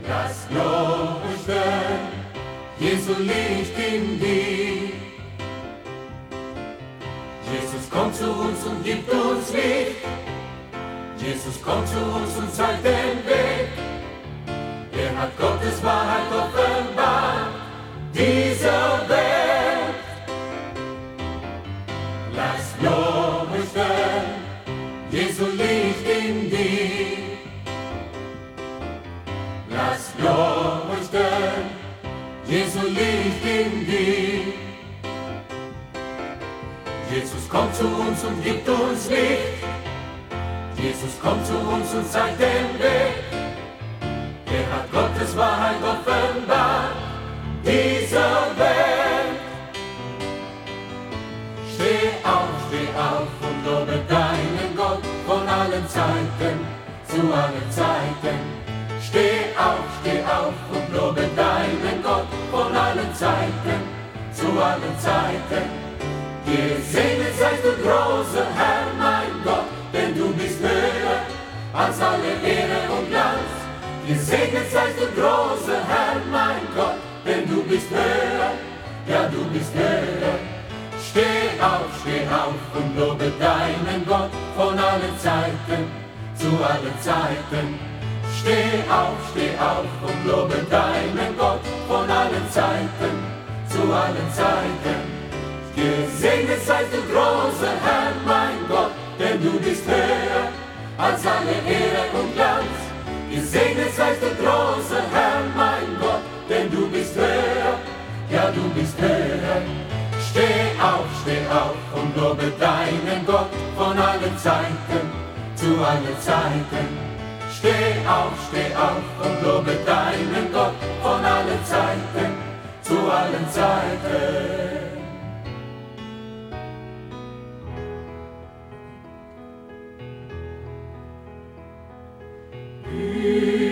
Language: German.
Lasst leuchten, Jesu Licht in dir. Jesus kommt zu uns und gibt uns Licht. Jesus kommt zu uns und zeigt den Weg. Er hat Gottes Wahrheit offenbart, dieser Welt. Lasst leuchten, Jesu Licht in dir. Lasst leuchten, Jesu Licht in dir. Jesus kommt zu uns und gibt uns Licht. Jesus kommt zu uns und zeigt den Weg. Er hat Gottes Wahrheit offenbart, dieser Welt. Steh auf und lobe deinen Gott von allen Zeiten, zu allen Zeiten. Steh auf und lobe deinen Gott von allen Zeiten, zu allen Zeiten. Gesegnet seist du, großer Herr, mein Gott, denn du bist höher als alle Ehre und Glanz. Gesegnet seist du, großer Herr, mein Gott, denn du bist höher, ja du bist höher. Steh auf und lobe deinen Gott von allen Zeiten, zu allen Zeiten. Steh auf und lobe deinen Gott von allen Zeiten, zu allen Zeiten. Gesegnet seist du, großer Herr, mein Gott, denn du bist höher als alle Ehre und Glanz. Gesegnet seist du, großer Herr, mein Gott, denn du bist höher, ja du bist höher. Steh auf und lobe deinen Gott von allen Zeiten, zu allen Zeiten. Steh auf und lobe deinen Gott von allen Zeiten, zu allen Zeiten.